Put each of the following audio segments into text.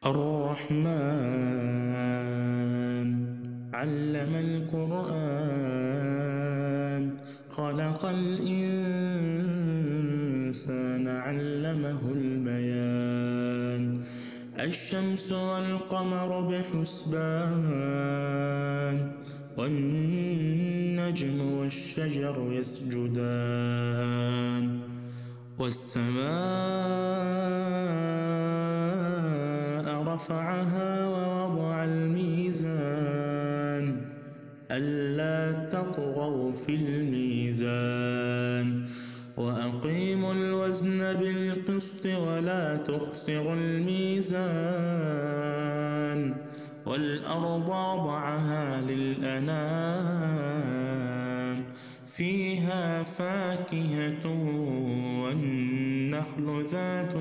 الرحمن علم القرآن خلق الإنسان علمه البيان الشمس والقمر بحسبان والنجم والشجر يسجدان والسماء رفعها ووضع الميزان ألا تطغوا في الميزان وأقيموا الوزن بالقسط ولا تخسروا الميزان والأرض وضعها للأنام فيها فاكهة والنخل ذات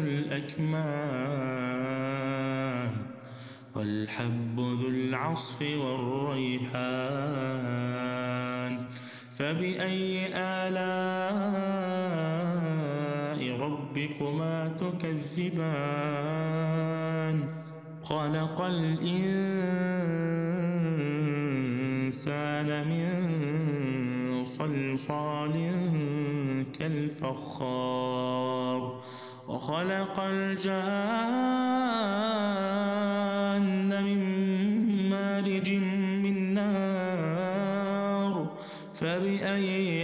الأكمام والحب ذو العصف والريحان فبأي آلاء ربكما تكذبان خلق الإنسان من صلصال كالفخار وخلق الجان من مارج من نار فبأي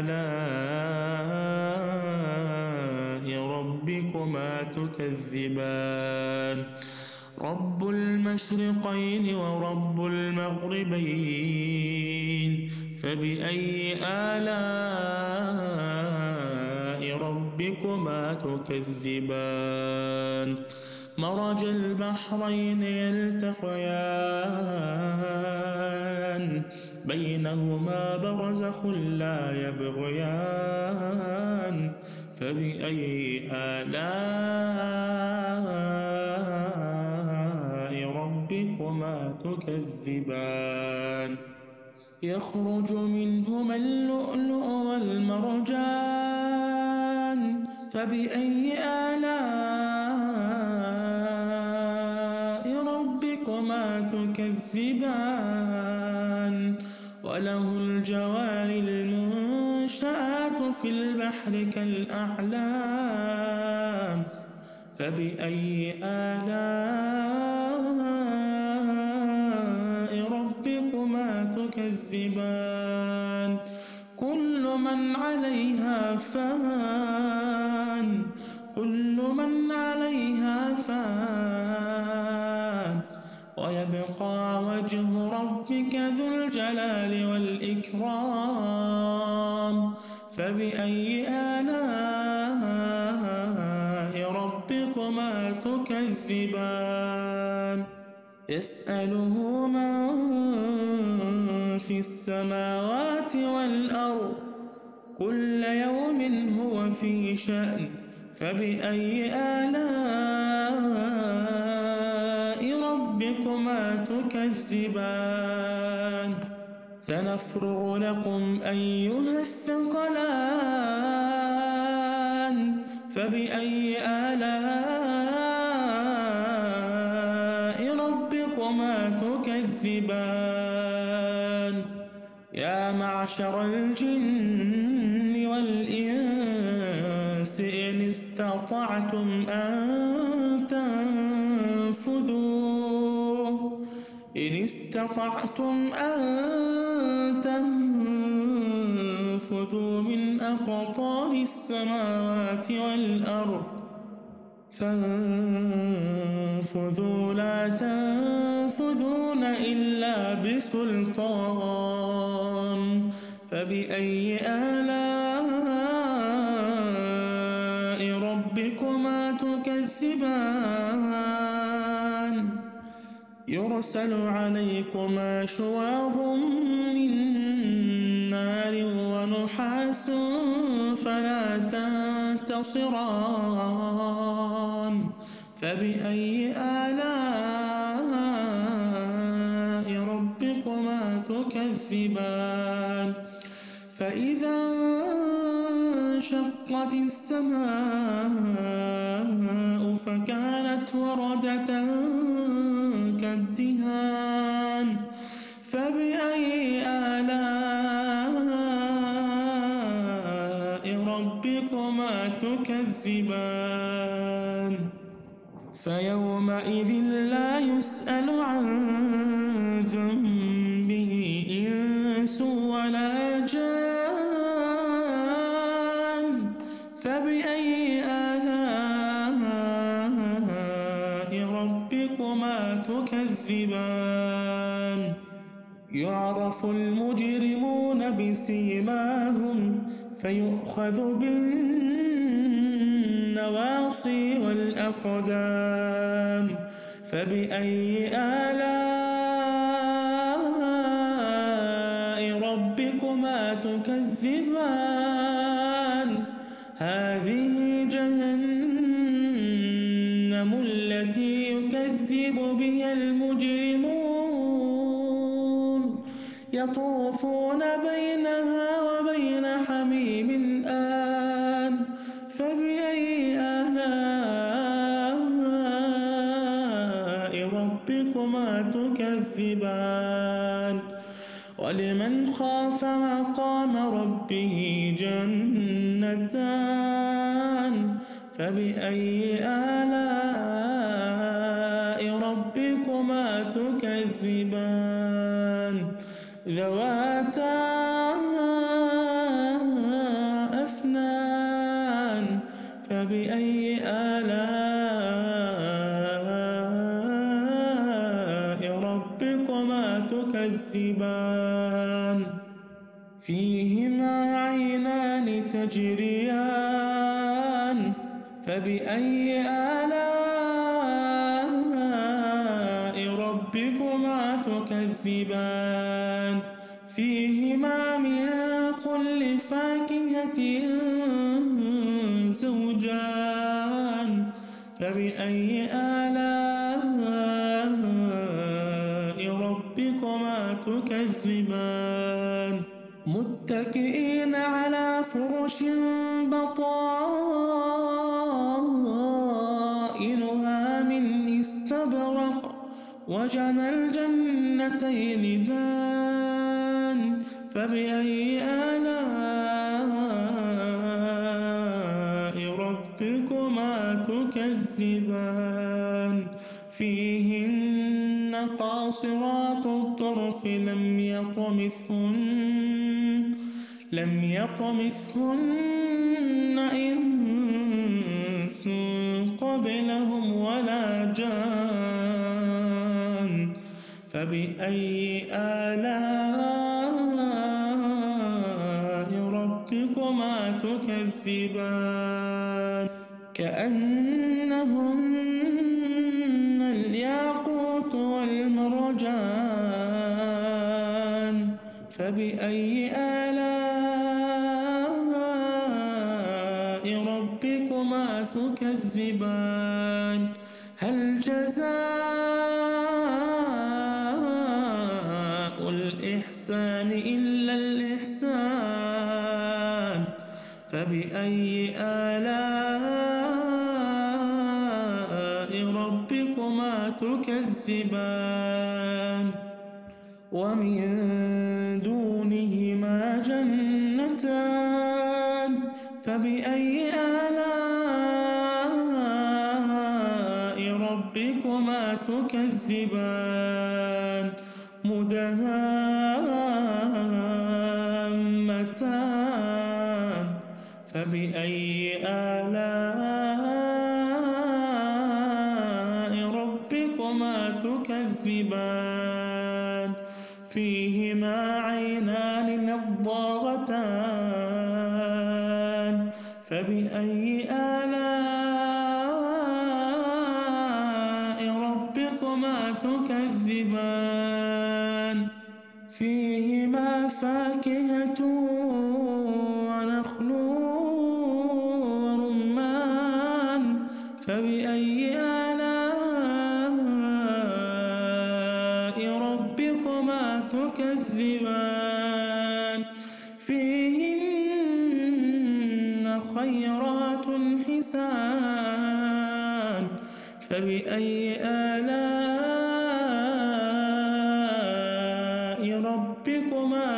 آلاء ربكما تكذبان رب المشرقين ورب المغربين فبأي آلاء ربكما تكذبان مرج البحرين يلتقيان بينهما برزخ لا يبغيان فبأي آلاء ربكما تكذبان يخرج منهما اللؤلؤ والمرجان فبأي آلاء ربكما تكذبان وله الجوار المنشآت في البحر كالأعلام فبأي آلاء ربكما تكذبان كل من عليها فان ويبقى وجه ربك ذو الجلال والإكرام فبأي آلاء ربكما تكذبان يسأله من في السماوات والأرض كل يوم هو في شأن فبأي آلاء ربكما تكذبان سنفرغ لكم أيها الثقلان فبأي آلاء ربكما تكذبان يا معشر الجن والإنس إن استطعتم أن تنفذوا من أقطار السماوات والأرض فانفذوا لا تنفذون إلا بسلطان فبأي آلاء ربكما تكذبان يرسل عليكما شواظ من نار ونحاس فلا تنتصران فبأي آلاء ربكما تكذبان فإذا انشقت السماء فكانت وردة كالدهان فبأي آلاء ربكما تكذبان فيومئذ لا يسأل عن ذنبه إنس ولا جان فبأي آلاء ربكما تكذبان يعرف المجرمون بسيماهم فيؤخذ بالنواصي والأقدام فبأي آلاء ربكما تكذبان هذه جهنم التي يكذب بها المجرمون يطوفون بينها وبين حميم آن فبأي آلاء ربكما تكذبان ولمن خاف مقام ربه جنتان فبأي آلاء ربكما تكذبان ذواتا أفنان فبأي آلاء ربكما تكذبان فيهما عينان تجريان فبأي آلاء ربكما تكذبان فيهما من كل فاكهة زوجان فبأي آلاء ربكما تكذبان متكئين على فرش بطائنها من استبرق وجنى الجنتين دان فبأي آلاء ربكما تكذبان فيهن قاصرات الطرف لم يطمثهن إنس قبلهم ولا جان فبأي آلاء ربكما تكذبان كأنهن الياقوت والمرجان فبأي آلاء ربكما تكذبان هل جزاء الإحسان إلا الإحسان فبأي آلاء ربكما تكذبان ومن دونهما جنتان فبأي آلاء ربكما تكذبان مدهامتان فبأي آلاء ربكما تكذبان فيهما عينان نضاغتان فبأي آلاء ربكما تكذبان فيهما فاكهة ونخل ورمان فبأي آلاء ربكما تكذبان فيهن خيرات حسان فبأي آلاء ربكما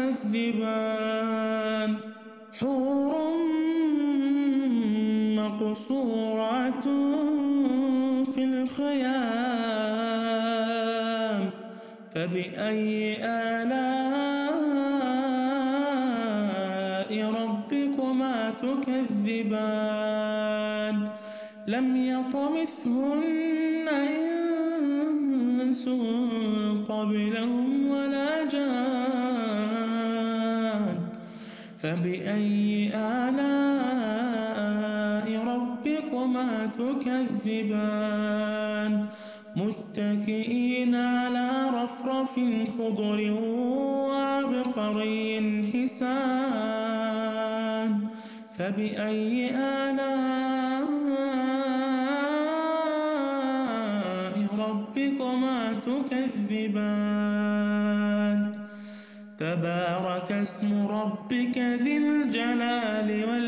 تكذبان حور مقصورات في الخيام فبأي آلاء ربكما تكذبان لم يطمثهن إنس قبلهم ولا جان فبأي آلاء ربكما تكذبان متكئين على رفرف خضر وعبقري حسان فبأي آلاء ربكما تكذبان تبارك اسم ربك ذي الجلال